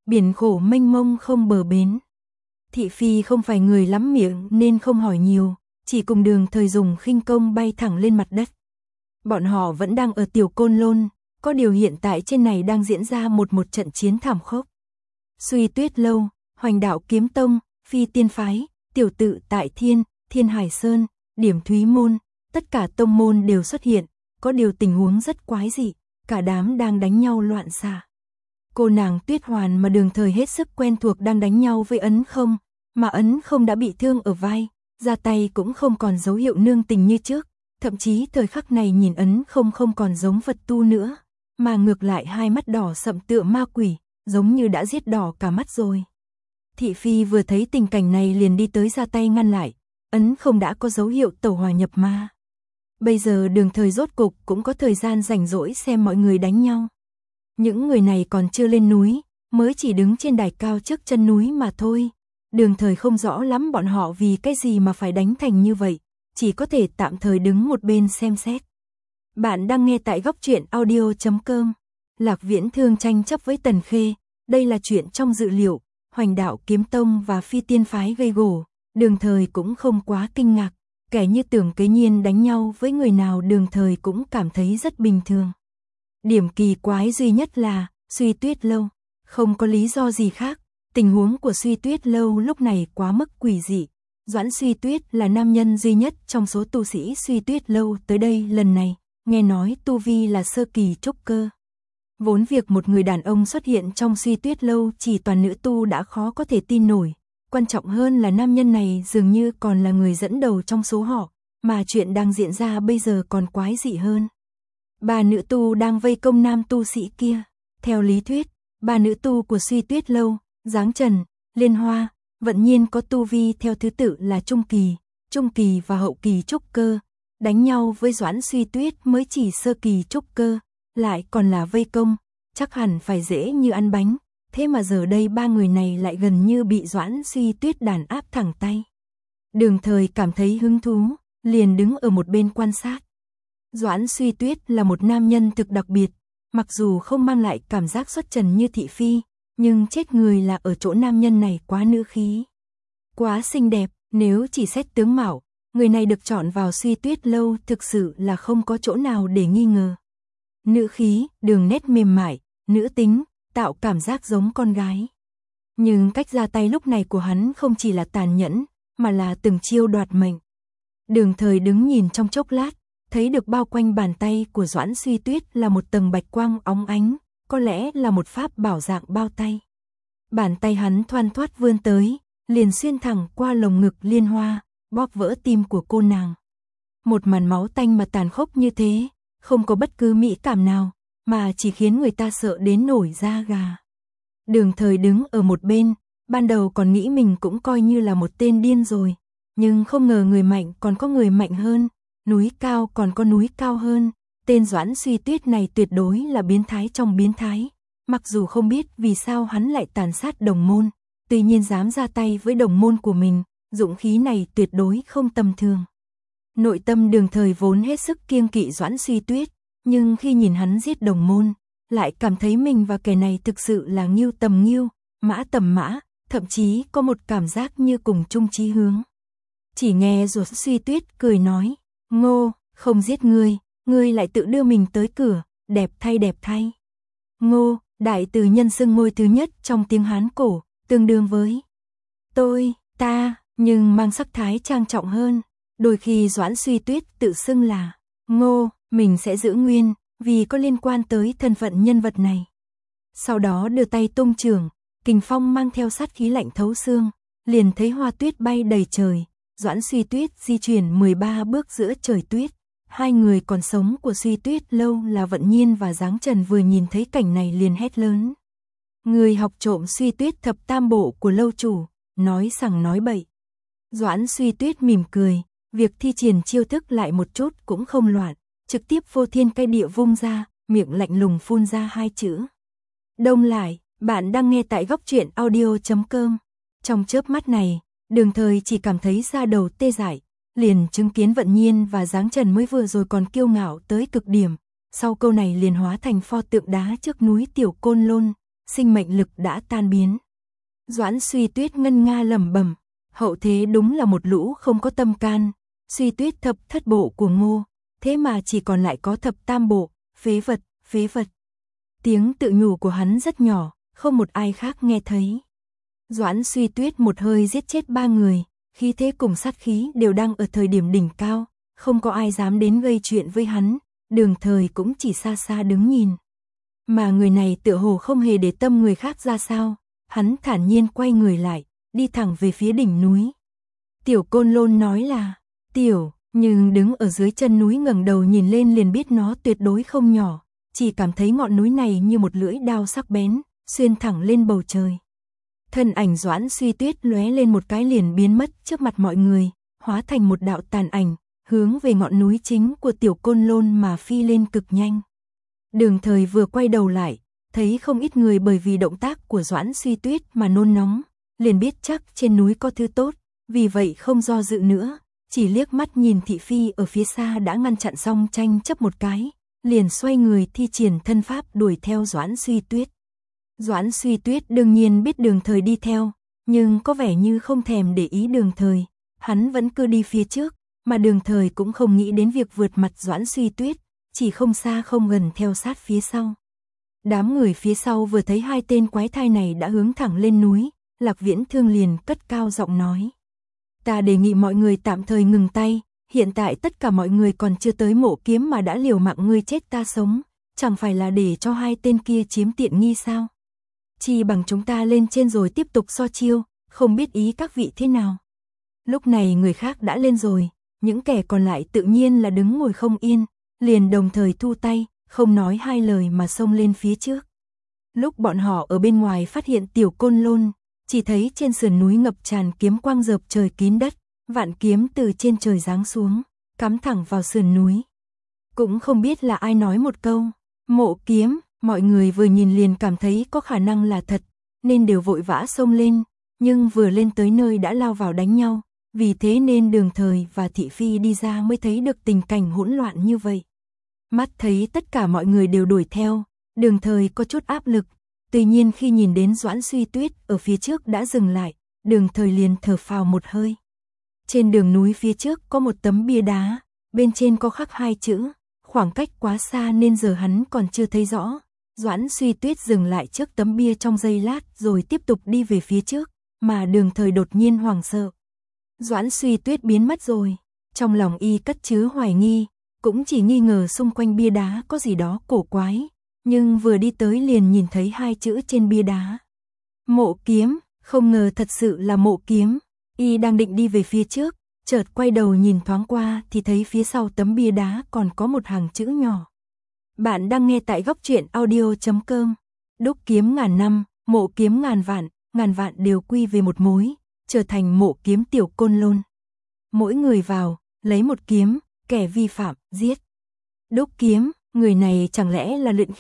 biển khổ mênh mông không bờ bến. Thị phi không phải người lắm miệng nên không hỏi nhiều, chỉ cùng Đường Thời dùng khinh công bay thẳng lên mặt đất. Bọn họ vẫn đang ở Tiểu Côn Lôn, có điều hiện tại trên này đang diễn ra một trận chiến thảm khốc. Suy Tuyết Lâu, Hoành Đạo Kiếm Tông, Phi Tiên Phái, Tiểu Tự Tại Thiên, Thiên Hải Sơn, Điểm Thúy Môn, tất cả tông môn đều xuất hiện, có điều tình huống rất quái dị, cả đám đang đánh nhau loạn xạ. Cô nàng Tuyết Hoàn mà Đường Thời hết sức quen thuộc đang đánh nhau với Ấn Không, mà Ấn Không đã bị thương ở vai, ra tay cũng không còn dấu hiệu nương tình như trước, thậm chí thời khắc này nhìn Ấn Không không còn giống Phật tu nữa, mà ngược lại hai mắt đỏ sậm tựa ma quỷ, giống như đã giết đỏ cả mắt rồi. Thị phi vừa thấy tình cảnh này liền đi tới ra tay ngăn lại, Ấn Không đã có dấu hiệu tẩu hỏa nhập ma. Bây giờ Đường Thời rốt cục cũng có thời gian rảnh rỗi xem mọi người đánh nhau. Những người này còn chưa lên núi, mới chỉ đứng trên đài cao trước chân núi mà thôi. Đường Thời không rõ lắm bọn họ vì cái gì mà phải đánh thành như vậy, chỉ có thể tạm thời đứng một bên xem xét. Bạn đang nghe tại góc truyện audio.com. Lạc Viễn Thương tranh chấp với Tần Khê, đây là chuyện trong dự liệu, Hoành Đạo Kiếm Tông và Phi Tiên Phái gây gổ, Đường Thời cũng không quá kinh ngạc, kẻ như Tưởng Kế Nhiên đánh nhau với người nào Đường Thời cũng cảm thấy rất bình thường. Điểm kỳ quái duy nhất là, Suy Tuyết Lâu, không có lý do gì khác, tình huống của Suy Tuyết Lâu lúc này quá mức quỷ dị. Doãn Suy Tuyết là nam nhân duy nhất trong số tu sĩ Suy Tuyết Lâu tới đây lần này, nghe nói tu vi là sơ kỳ trúc cơ. Vốn việc một người đàn ông xuất hiện trong Suy Tuyết Lâu chỉ toàn nữ tu đã khó có thể tin nổi, quan trọng hơn là nam nhân này dường như còn là người dẫn đầu trong số họ, mà chuyện đang diễn ra bây giờ còn quái dị hơn. Ba nữ tu đang vây công nam tu sĩ kia, theo lý thuyết, ba nữ tu của Suy Tuyết Lâu, Giáng Trần, Liên Hoa, Vận Nhiên có tu vi theo thứ tự là trung kỳ và hậu kỳ trúc cơ, đánh nhau với Doãn Suy Tuyết mới chỉ sơ kỳ trúc cơ, lại còn là vây công, chắc hẳn phải dễ như ăn bánh, thế mà giờ đây ba người này lại gần như bị Doãn Suy Tuyết đàn áp thẳng tay. Đường Thời cảm thấy hứng thú, liền đứng ở một bên quan sát. Doãn Suy Tuyết là một nam nhân thực đặc biệt, mặc dù không mang lại cảm giác xuất trần như thị phi, nhưng chết người là ở chỗ nam nhân này quá nữ khí. Quá xinh đẹp, nếu chỉ xét tướng mạo, người này được chọn vào Suy Tuyết Lâu thực sự là không có chỗ nào để nghi ngờ. Nữ khí, đường nét mềm mại, nữ tính, tạo cảm giác giống con gái. Nhưng cách ra tay lúc này của hắn không chỉ là tàn nhẫn, mà là từng chiêu đoạt mệnh. Đường Thời đứng nhìn trong chốc lát, thấy được bao quanh bàn tay của Doãn Suy Tuyết là một tầng bạch quang óng ánh, có lẽ là một pháp bảo dạng bao tay. Bàn tay hắn thoăn thoắt vươn tới, liền xuyên thẳng qua lồng ngực Liên Hoa, bóp vỡ tim của cô nàng. Một màn máu tanh mà tàn khốc như thế, không có bất cứ mỹ cảm nào, mà chỉ khiến người ta sợ đến nổi da gà. Đường Thời đứng ở một bên, ban đầu còn nghĩ mình cũng coi như là một tên điên rồi, nhưng không ngờ người mạnh còn có người mạnh hơn, núi cao còn có núi cao hơn, tên Doãn Suy Tuyết này tuyệt đối là biến thái trong biến thái, mặc dù không biết vì sao hắn lại tàn sát đồng môn, tuy nhiên dám ra tay với đồng môn của mình, dũng khí này tuyệt đối không tầm thường. Nội tâm Đường Thời vốn hết sức kiêng kỵ Doãn Suy Tuyết, nhưng khi nhìn hắn giết đồng môn, lại cảm thấy mình và kẻ này thực sự là ngưu tầm ngưu, mã tầm mã, thậm chí có một cảm giác như cùng chung chí hướng. Chỉ nghe Doãn Suy Tuyết cười nói, Ngô, không giết ngươi lại tự đưa mình tới cửa, đẹp thay. Ngô, đại từ nhân xưng ngôi thứ nhất trong tiếng Hán cổ, tương đương với ta, nhưng mang sắc thái trang trọng hơn. Đôi khi Doãn Suy Tuyết tự xưng là Ngô, mình sẽ giữ nguyên, vì có liên quan tới thân phận nhân vật này. Sau đó đưa tay tung chưởng, kình phong mang theo sát khí lạnh thấu xương, liền thấy hoa tuyết bay đầy trời, Doãn Suy Tuyết di chuyển 13 bước giữa trời tuyết. Hai người còn sống của Suy Tuyết Lâu là Vận Nhiên và Giáng Trần vừa nhìn thấy cảnh này liền hét lớn. Người học trộm Suy Tuyết thập tam bộ của lâu chủ, nói sằng nói bậy. Doãn Suy Tuyết mỉm cười, việc thi triển chiêu thức lại một chút cũng không loạn, trực tiếp vô thiên cây địa vung ra, miệng lạnh lùng phun ra hai chữ. Đông lại, bạn đang nghe tại góc truyện audio.com. Trong chớp mắt này, Đường Thời chỉ cảm thấy da đầu tê dại, liền chứng kiến Vận Nhiên và Giáng Trần mới vừa rồi còn kiêu ngạo tới cực điểm, sau câu này liền hóa thành pho tượng đá trước núi Tiểu Côn Lôn, sinh mệnh lực đã tan biến. Doãn Suy Tuyết ngân nga lẩm bẩm, hậu thế đúng là một lũ không có tâm can, Suy Tuyết thập thất bộ của Ngô, thế mà chỉ còn lại có thập tam bộ, phế vật, phế vật. Tiếng tự nhủ của hắn rất nhỏ, không một ai khác nghe thấy. Doãn Suy Tuyết một hơi giết chết 3 người, khí thế cùng sát khí đều đang ở thời điểm đỉnh cao, không có ai dám đến gây chuyện với hắn, Đường Thời cũng chỉ xa xa đứng nhìn. Mà người này tựa hồ không hề để tâm người khác ra sao, hắn thản nhiên quay người lại, đi thẳng về phía đỉnh núi. Tiểu Côn Lôn nói là, tiểu, nhưng đứng ở dưới chân núi ngẩng đầu nhìn lên liền biết nó tuyệt đối không nhỏ, chỉ cảm thấy ngọn núi này như một lưỡi đao sắc bén, xuyên thẳng lên bầu trời. Thân ảnh Doãn Suy Tuyết lóe lên một cái liền biến mất trước mặt mọi người, hóa thành một đạo tàn ảnh, hướng về ngọn núi chính của Tiểu Côn Lôn mà phi lên cực nhanh. Đường Thời vừa quay đầu lại, thấy không ít người bởi vì động tác của Doãn Suy Tuyết mà nôn nóng, liền biết chắc trên núi có thứ tốt, vì vậy không do dự nữa, chỉ liếc mắt nhìn thị phi ở phía xa đã ngăn chặn xong tranh chấp một cái, liền xoay người thi triển thân pháp đuổi theo Doãn Suy Tuyết. Doãn Suy Tuyết đương nhiên biết Đường Thời đi theo, nhưng có vẻ như không thèm để ý Đường Thời, hắn vẫn cứ đi phía trước, mà Đường Thời cũng không nghĩ đến việc vượt mặt Doãn Suy Tuyết, chỉ không xa không gần theo sát phía sau. Đám người phía sau vừa thấy hai tên quái thai này đã hướng thẳng lên núi, Lạc Viễn Thương liền cất cao giọng nói. Ta đề nghị mọi người tạm thời ngừng tay, hiện tại tất cả mọi người còn chưa tới Mộ Kiếm mà đã liều mạng ngươi chết ta sống, chẳng phải là để cho hai tên kia chiếm tiện nghi sao? Chỉ bằng chúng ta lên trên rồi tiếp tục so chiêu, không biết ý các vị thế nào. Lúc này người khác đã lên rồi, những kẻ còn lại tự nhiên là đứng ngồi không yên, liền đồng thời thu tay, không nói hai lời mà xông lên phía trước. Lúc bọn họ ở bên ngoài phát hiện Tiểu Côn Lôn, chỉ thấy trên sườn núi ngập tràn kiếm quang rợp trời kín đất, vạn kiếm từ trên trời giáng xuống, cắm thẳng vào sườn núi. Cũng không biết là ai nói một câu, Mộ Kiếm, mọi người vừa nhìn liền cảm thấy có khả năng là thật, nên đều vội vã xông lên, nhưng vừa lên tới nơi đã lao vào đánh nhau, vì thế nên Đường Thời và thị phi đi ra mới thấy được tình cảnh hỗn loạn như vậy. Mắt thấy tất cả mọi người đều đuổi theo, Đường Thời có chút áp lực, tuy nhiên khi nhìn đến Doãn Suy Tuyết ở phía trước đã dừng lại, Đường Thời liền thở phào một hơi. Trên đường núi phía trước có một tấm bia đá, bên trên có khắc hai chữ, khoảng cách quá xa nên giờ hắn còn chưa thấy rõ. Doãn Suy Tuyết dừng lại trước tấm bia trong giây lát rồi tiếp tục đi về phía trước, mà Đường Thời đột nhiên hoảng sợ. Doãn Suy Tuyết biến mất rồi, trong lòng y cất chứa hoài nghi, cũng chỉ nghi ngờ xung quanh bia đá có gì đó cổ quái, nhưng vừa đi tới liền nhìn thấy hai chữ trên bia đá. Mộ Kiếm, không ngờ thật sự là Mộ Kiếm, y đang định đi về phía trước, chợt quay đầu nhìn thoáng qua thì thấy phía sau tấm bia đá còn có một hàng chữ nhỏ. Bạn đang nghe tại góc truyện audio.com. Đúc kiếm ngàn năm, mộ kiếm ngàn vạn đều quy về một mối, trở thành Mộ Kiếm Tiểu Côn Lôn. Mỗi người vào, lấy một kiếm, kẻ vi phạm, giết. Đúc kiếm, người này chẳng lẽ là luyện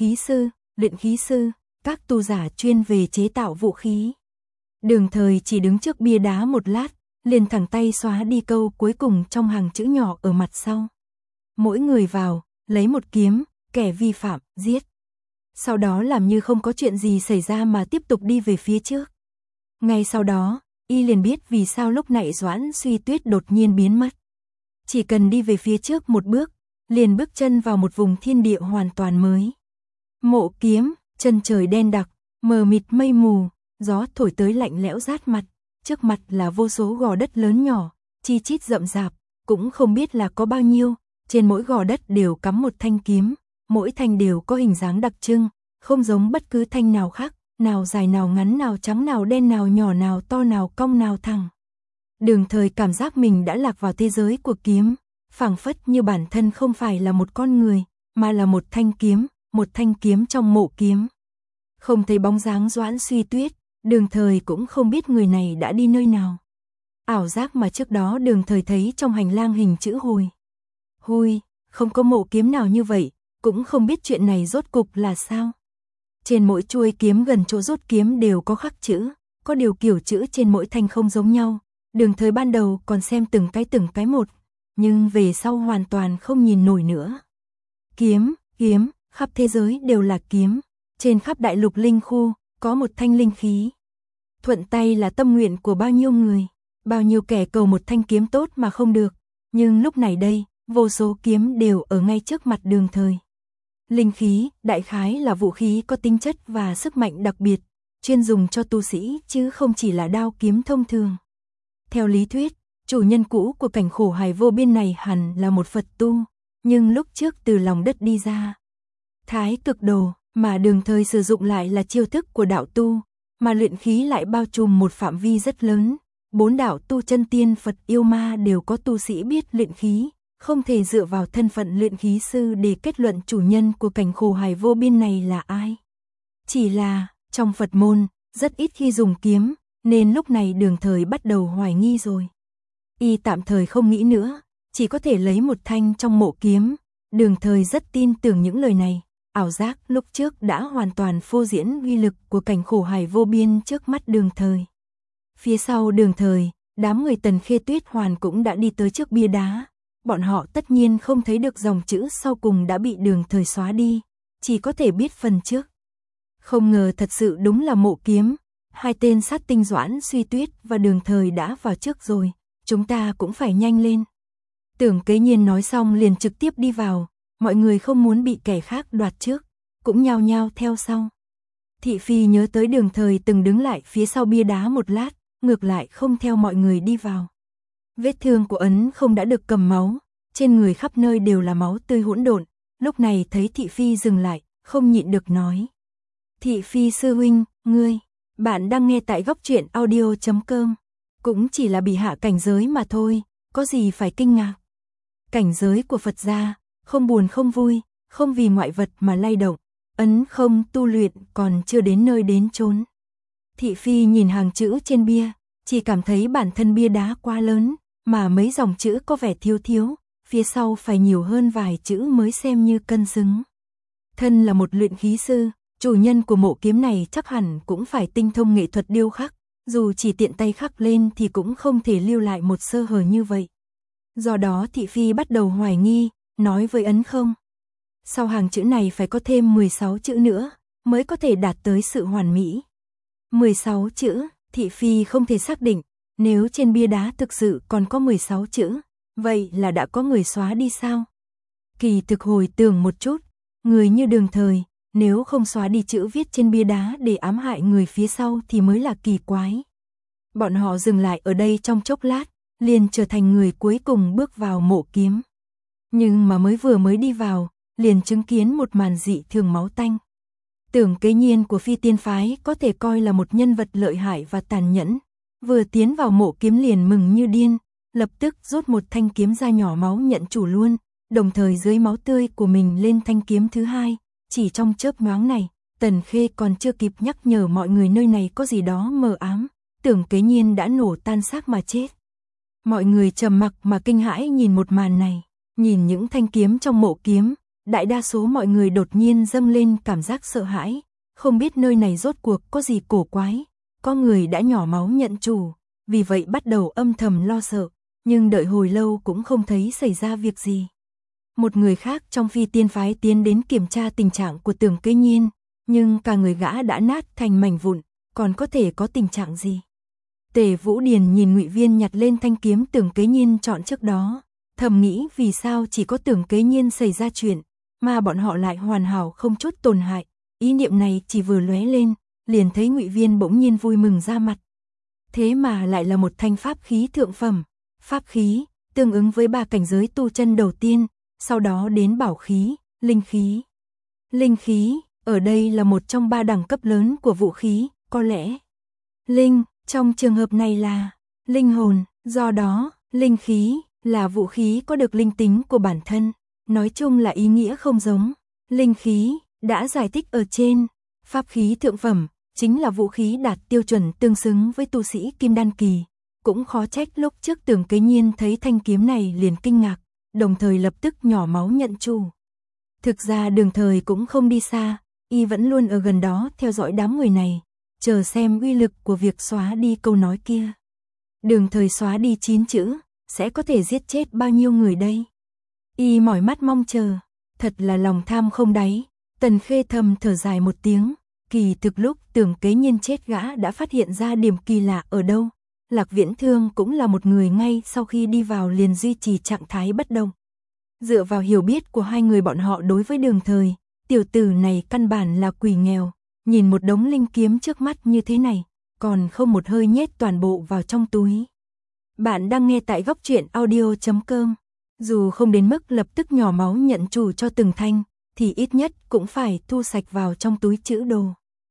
khí sư, các tu giả chuyên về chế tạo vũ khí. Đường Thời chỉ đứng trước bia đá một lát, liền thẳng tay xóa đi câu cuối cùng trong hàng chữ nhỏ ở mặt sau. Mỗi người vào, lấy một kiếm, kẻ vi phạm, giết. Sau đó làm như không có chuyện gì xảy ra mà tiếp tục đi về phía trước. Ngay sau đó, y liền biết vì sao lúc nãy Doãn Suy Tuyết đột nhiên biến mất. Chỉ cần đi về phía trước một bước, liền bước chân vào một vùng thiên địa hoàn toàn mới. Mộ Kiếm, chân trời đen đặc, mờ mịt mây mù, gió thổi tới lạnh lẽo rát mặt, trước mặt là vô số gò đất lớn nhỏ, chi chít rậm rạp, cũng không biết là có bao nhiêu, trên mỗi gò đất đều cắm một thanh kiếm, mỗi thanh đều có hình dáng đặc trưng, không giống bất cứ thanh nào khác, nào dài nào ngắn nào trắng nào đen nào nhỏ nào to nào cong nào thẳng. Đường Thời cảm giác mình đã lạc vào thế giới của kiếm, phảng phất như bản thân không phải là một con người, mà là một thanh kiếm trong mộ kiếm. Không thấy bóng dáng Doãn Suy Tuyết, Đường Thời cũng không biết người này đã đi nơi nào. Ảo giác mà trước đó Đường Thời thấy trong hành lang hình chữ hôi, không có mộ kiếm nào như vậy, cũng không biết chuyện này rốt cục là sao. Trên mỗi chuôi kiếm gần chỗ rút kiếm đều có khắc chữ, có điều kiểu chữ trên mỗi thanh không giống nhau. Đường Thời ban đầu còn xem từng cái một, nhưng về sau hoàn toàn không nhìn nổi nữa. Kiếm, khắp thế giới đều là kiếm, trên khắp đại lục linh khu, có một thanh linh khí. Thuận tay là tâm nguyện của bao nhiêu người, bao nhiêu kẻ cầu một thanh kiếm tốt mà không được, nhưng lúc này đây, vô số kiếm đều ở ngay trước mặt Đường Thời. Linh khí, đại khái là vũ khí có tính chất và sức mạnh đặc biệt, chuyên dùng cho tu sĩ chứ không chỉ là đao kiếm thông thường. Theo lý thuyết, chủ nhân cũ của cảnh khổ hải vô biên này hẳn là một Phật tu, nhưng lúc trước từ lòng đất đi ra Thái Cực Đồ, mà Đường Thời sử dụng lại là chiêu thức của đạo tu, mà luyện khí lại bao trùm một phạm vi rất lớn. 4 đạo tu chân tiên Phật yêu ma đều có tu sĩ biết luyện khí, không thể dựa vào thân phận luyện khí sư để kết luận chủ nhân của cảnh khổ hải vô biên này là ai. Chỉ là, trong Phật môn, rất ít khi dùng kiếm, nên lúc này Đường Thời bắt đầu hoài nghi rồi. Y tạm thời không nghĩ nữa, chỉ có thể lấy một thanh trong mộ kiếm. Đường Thời rất tin tưởng những lời này, ảo giác lúc trước đã hoàn toàn phô diễn uy lực của cảnh khổ hải vô biên trước mắt Đường Thời. Phía sau Đường Thời, đám người Tần Khê Tuyết Hoàn cũng đã đi tới trước bia đá. Bọn họ tất nhiên không thấy được dòng chữ sau cùng đã bị Đường Thời xóa đi, chỉ có thể biết phần trước. Không ngờ thật sự đúng là mộ kiếm, hai tên sát tinh Doãn Suy Tuyết và Đường Thời đã vào trước rồi, chúng ta cũng phải nhanh lên. Tưởng Kế Nhiên nói xong liền trực tiếp đi vào, mọi người không muốn bị kẻ khác đoạt trước, cũng nhao nhao theo sau. Thị Phi nhớ tới Đường Thời từng đứng lại phía sau bia đá một lát, ngược lại không theo mọi người đi vào. Vết thương của ấn không đã được cầm máu, trên người khắp nơi đều là máu tươi hỗn độn, lúc này thấy Thị Phi dừng lại, không nhịn được nói. Thị Phi sư huynh, ngươi, bạn đang nghe tại góc truyện audio.com, cũng chỉ là bị hạ cảnh giới mà thôi, có gì phải kinh ngạc. Cảnh giới của Phật gia, không buồn không vui, không vì ngoại vật mà lay động, ấn không tu luyện còn chưa đến nơi đến chốn. Thị Phi nhìn hàng chữ trên bia, chỉ cảm thấy bản thân bia đá quá lớn, mà mấy dòng chữ có vẻ thiếu thiếu, phía sau phải nhiều hơn vài chữ mới xem như cân xứng. Thân là một luyện khí sư, chủ nhân của mộ kiếm này chắc hẳn cũng phải tinh thông nghệ thuật điêu khắc, dù chỉ tiện tay khắc lên thì cũng không thể lưu lại một sơ hở như vậy. Do đó Thị Phi bắt đầu hoài nghi, nói với ấn không. Sau hàng chữ này phải có thêm 16 chữ nữa, mới có thể đạt tới sự hoàn mỹ. 16 chữ, Thị Phi không thể xác định, nếu trên bia đá thực sự còn có 16 chữ, vậy là đã có người xóa đi sao? Kỳ thực hồi tưởng một chút, người như Đường Thời, nếu không xóa đi chữ viết trên bia đá để ám hại người phía sau thì mới là kỳ quái. Bọn họ dừng lại ở đây trong chốc lát, liền trở thành người cuối cùng bước vào mộ kiếm. Nhưng mà mới đi vào, liền chứng kiến một màn dị thường máu tanh. Tưởng Kế Nhiên của Phi Tiên phái có thể coi là một nhân vật lợi hại và tàn nhẫn, vừa tiến vào mộ kiếm liền mừng như điên, lập tức rút một thanh kiếm ra nhỏ máu nhận chủ luôn, đồng thời dưới máu tươi của mình lên thanh kiếm thứ hai. Chỉ trong chớp nhoáng này, Tần Khê còn chưa kịp nhắc nhở mọi người nơi này có gì đó mờ ám, Tưởng Kế Nhiên đã nổ tan xác mà chết. Mọi người trầm mặc mà kinh hãi nhìn một màn này, nhìn những thanh kiếm trong mộ kiếm, đại đa số mọi người đột nhiên dâng lên cảm giác sợ hãi, không biết nơi này rốt cuộc có gì cổ quái, có người đã nhỏ máu nhận chủ, vì vậy bắt đầu âm thầm lo sợ, nhưng đợi hồi lâu cũng không thấy xảy ra việc gì. Một người khác trong Phi Tiên phái tiến đến kiểm tra tình trạng của Tưởng Kế Nhiên, nhưng cả người gã đã nát thành mảnh vụn, còn có thể có tình trạng gì? Tề Vũ Điền nhìn Ngụy Viên nhặt lên thanh kiếm Tưởng Kế Nhiên chọn trước đó, thầm nghĩ vì sao chỉ có Tưởng Kế Nhiên xảy ra chuyện, mà bọn họ lại hoàn hảo không chút tổn hại. Ý niệm này chỉ vừa lóe lên, liền thấy Ngụy Viên bỗng nhiên vui mừng ra mặt. Thế mà lại là một thanh pháp khí thượng phẩm, pháp khí tương ứng với 3 cảnh giới tu chân đầu tiên, sau đó đến bảo khí, linh khí. Linh khí, ở đây là một trong 3 đẳng cấp lớn của vũ khí, có lẽ linh, trong trường hợp này là linh hồn, do đó, linh khí là vũ khí có được linh tính của bản thân, nói chung là ý nghĩa không giống. Linh khí đã giải thích ở trên, pháp khí thượng phẩm chính là vũ khí đạt tiêu chuẩn tương xứng với tu sĩ Kim Đan kỳ, cũng khó trách lúc trước Tưởng Kế Nhiên thấy thanh kiếm này liền kinh ngạc, đồng thời lập tức nhỏ máu nhận chủ. Thực ra Đường Thời cũng không đi xa, y vẫn luôn ở gần đó theo dõi đám người này, chờ xem uy lực của việc xóa đi câu nói kia. Đường Thời xóa đi 9 chữ, sẽ có thể giết chết bao nhiêu người đây? Y mỏi mắt mong chờ, thật là lòng tham không đáy. Tần Khê thầm thở dài một tiếng, Kỳ thực lúc Tưởng Kế Nhiên chết gã đã phát hiện ra điểm kỳ lạ ở đâu. Lạc Viễn Thương cũng là một người ngay sau khi đi vào liền duy trì trạng thái bất động. Dựa vào hiểu biết của hai người bọn họ đối với Đường Thời, tiểu tử này căn bản là quỷ nghèo, nhìn một đống linh kiếm trước mắt như thế này, còn không một hơi nhét toàn bộ vào trong túi. Bạn đang nghe tại góc truyện audio.com. Dù không đến mức lập tức nhỏ máu nhận chủ cho từng thanh, thì ít nhất cũng phải thu sạch vào trong túi trữ đồ.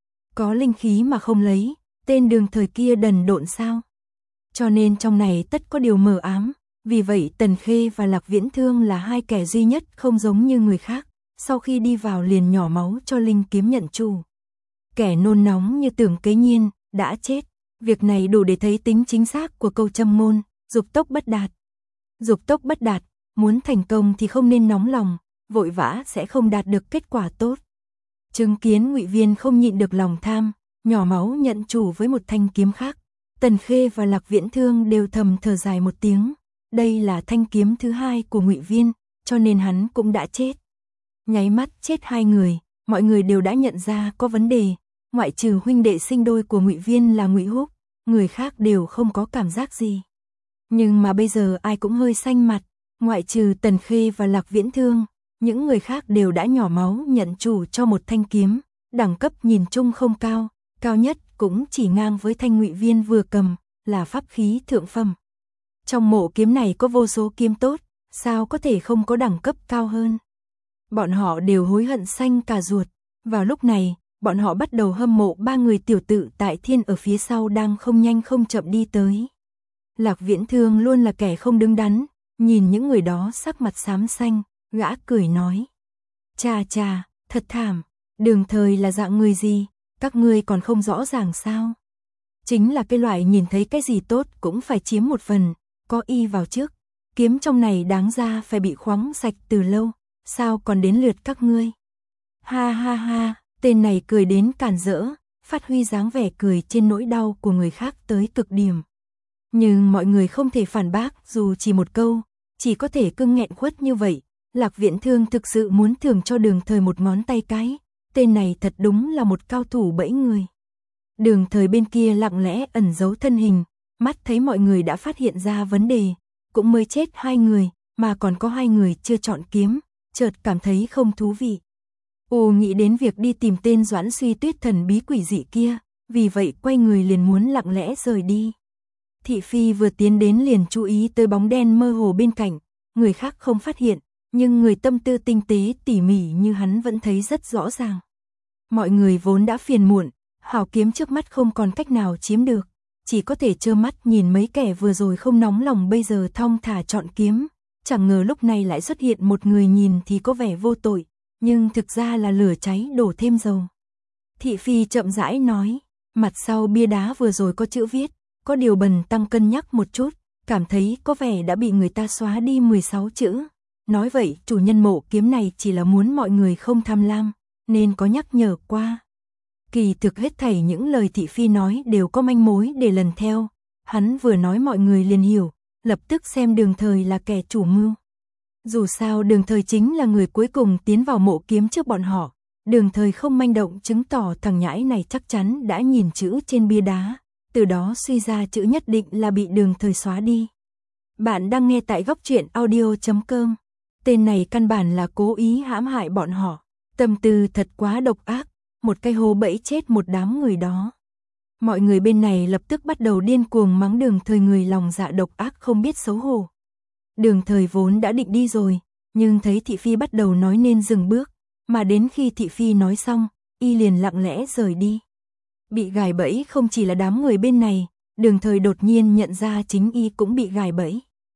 Có linh khí mà không lấy, tên Đường Thời kia đần độn sao? Cho nên trong này tất có điều mờ ám, vì vậy Tần Khê và Lạc Viễn Thương là hai kẻ duy nhất không giống như người khác, sau khi đi vào liền nhỏ máu cho linh kiếm nhận chủ. Kẻ nôn nóng như Tưởng Kế Nhiên đã chết, việc này đủ để thấy tính chính xác của câu châm ngôn, dục tốc bất đạt. Dục tốc bất đạt, muốn thành công thì không nên nóng lòng, vội vã sẽ không đạt được kết quả tốt. Chứng kiến Ngụy Viên không nhịn được lòng tham, nhỏ máu nhận chủ với một thanh kiếm khác, Tần Khê và Lạc Viễn Thương đều thầm thở dài một tiếng. Đây là thanh kiếm thứ hai của Ngụy Viên, cho nên hắn cũng đã chết. Nháy mắt chết hai người, mọi người đều đã nhận ra có vấn đề, ngoại trừ huynh đệ sinh đôi của Ngụy Viên là Ngụy Húc, người khác đều không có cảm giác gì. Nhưng mà bây giờ ai cũng hơi xanh mặt, ngoại trừ Tần Khê và Lạc Viễn Thương, những người khác đều đã nhỏ máu nhận chủ cho một thanh kiếm, đẳng cấp nhìn chung không cao, cao nhất cũng chỉ ngang với thanh Ngụy Viên vừa cầm, là pháp khí thượng phẩm. Trong mộ kiếm này có vô số kiếm tốt, sao có thể không có đẳng cấp cao hơn. Bọn họ đều hối hận xanh cả ruột. Vào lúc này, bọn họ bắt đầu hâm mộ ba người tiểu tự tại thiên ở phía sau đang không nhanh không chậm đi tới. Lạc Viễn Thương luôn là kẻ không đứng đắn, nhìn những người đó sắc mặt xám xanh, gã cười nói. Chà chà, thật thảm, Đường Thời là dạng người gì, các ngươi còn không rõ ràng sao. Chính là cái loại nhìn thấy cái gì tốt cũng phải chiếm một phần, có y vào trước, kiếm trong này đáng ra phải bị khoáng sạch từ lâu, sao còn đến lượt các ngươi. Ha ha ha, tên này cười đến càn rỡ, phát huy dáng vẻ cười trên nỗi đau của người khác tới cực điểm. Nhưng mọi người không thể phản bác dù chỉ một câu, chỉ có thể cưng nghẹn khuất như vậy. Lạc Viễn Thương thực sự muốn thưởng cho Đường Thời một ngón tay cái, tên này thật đúng là một cao thủ bẫy người. Đường Thời bên kia lặng lẽ ẩn giấu thân hình, mắt thấy mọi người đã phát hiện ra vấn đề, cũng mới chết hai người, mà còn có hai người chưa chọn kiếm, chợt cảm thấy không thú vị. Nghĩ đến việc đi tìm tên Doãn Suy Tuyết thần bí quỷ dị kia, vì vậy quay người liền muốn lặng lẽ rời đi. Thị Phi vừa tiến đến liền chú ý tới bóng đen mơ hồ bên cạnh, người khác không phát hiện, nhưng người tâm tư tinh tế tỉ mỉ như hắn vẫn thấy rất rõ ràng. Mọi người vốn đã phiền muộn, hảo kiếm trước mắt không còn cách nào chiếm được, chỉ có thể trơ mắt nhìn mấy kẻ vừa rồi không nóng lòng bây giờ thong thả chọn kiếm, chẳng ngờ lúc này lại xuất hiện một người nhìn thì có vẻ vô tội, nhưng thực ra là lửa cháy đổ thêm dầu. Thị Phi chậm rãi nói, mặt sau bia đá vừa rồi có chữ viết, có điều Bần tăng cân nhắc một chút, cảm thấy có vẻ đã bị người ta xóa đi 16 chữ. Nói vậy chủ nhân mộ kiếm này chỉ là muốn mọi người không tham lam, nên có nhắc nhở qua. Kỳ thực hết thảy những lời Thị Phi nói đều có manh mối để lần theo, hắn vừa nói mọi người liền hiểu, lập tức xem Đường Thời là kẻ chủ mưu. Dù sao Đường Thời chính là người cuối cùng tiến vào mộ kiếm trước bọn họ, Đường Thời không manh động chứng tỏ thằng nhãi này chắc chắn đã nhìn chữ trên bia đá, từ đó suy ra chữ nhất định là bị Đường Thời xóa đi. Bạn đang nghe tại góc truyện audio.com. Tên này căn bản là cố ý hãm hại bọn họ, tâm tư thật quá độc ác, một cái hố bẫy chết một đám người đó. Mọi người bên này lập tức bắt đầu điên cuồng mắng Đường Thời người lòng dạ độc ác không biết xấu hổ. Đường Thời vốn đã định đi rồi, nhưng thấy Thị Phi bắt đầu nói nên dừng bước, mà đến khi Thị Phi nói xong, y liền lặng lẽ rời đi. Bị gài bẫy không chỉ là đám người bên này, Đường Thời đột nhiên nhận ra chính y cũng bị gài bẫy.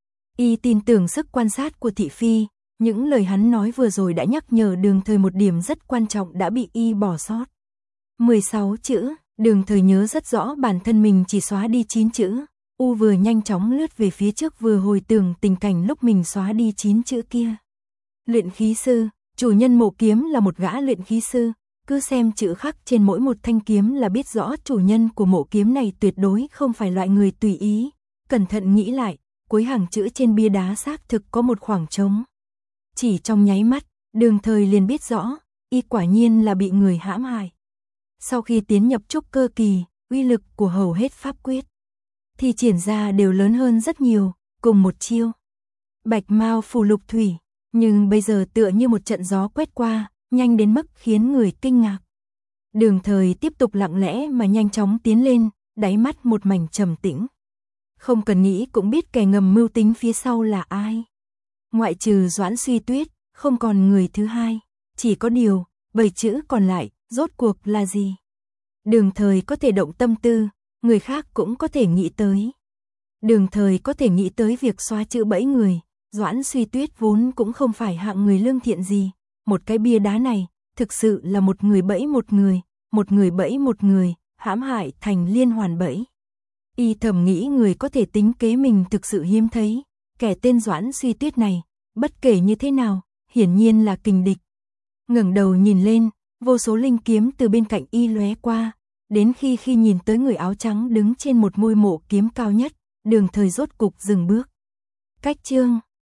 Y tin tưởng sức quan sát của Thị Phi, những lời hắn nói vừa rồi đã nhắc nhở Đường Thời một điểm rất quan trọng đã bị y bỏ sót. 16 chữ, Đường Thời nhớ rất rõ bản thân mình chỉ xóa đi 9 chữ. Vừa nhanh chóng lướt về phía trước vừa hồi tưởng tình cảnh lúc mình xóa đi 9 chữ kia. Luyện khí sư, chủ nhân mộ kiếm là một gã luyện khí sư, cứ xem chữ khắc trên mỗi một thanh kiếm là biết rõ chủ nhân của mộ kiếm này tuyệt đối không phải loại người tùy ý. Cẩn thận nghĩ lại, cuối hàng chữ trên bia đá xác thực có một khoảng trống. Chỉ trong nháy mắt, Đường Thời liền biết rõ, y quả nhiên là bị người hãm hại. Sau khi tiến nhập trúc cơ kỳ, uy lực của hầu hết pháp quyết thì triển ra đều lớn hơn rất nhiều, cùng một chiêu. Bạch Mao phù lục thủy, nhưng bây giờ tựa như một trận gió quét qua, nhanh đến mức khiến người kinh ngạc. Đường Thời tiếp tục lặng lẽ mà nhanh chóng tiến lên, đáy mắt một mảnh trầm tĩnh. Không cần nghĩ cũng biết kẻ ngầm mưu tính phía sau là ai. Ngoại trừ Doãn Suy Tuyết, không còn người thứ hai. Chỉ có điều, 7 chữ còn lại, rốt cuộc là gì? Đường Thời có thể động tâm tư, người khác cũng có thể nghĩ tới. Đường Thời có thể nghĩ tới việc xóa chữ bẫy người. Doãn Suy Tuyết vốn cũng không phải hạng người lương thiện gì. Một cái bia đá này, thực sự là một người bẫy một người bẫy một người, hãm hại thành liên hoàn bẫy. Y thầm nghĩ người có thể tính kế mình thực sự hiếm thấy. Kẻ tên Doãn Suy Tuyết này, bất kể như thế nào, hiển nhiên là kình địch. Ngẩng đầu nhìn lên, vô số linh kiếm từ bên cạnh y lóe qua, đến khi nhìn tới người áo trắng đứng trên một ngôi mộ kiếm cao nhất, Đường Thời rốt cục dừng bước. Cách chương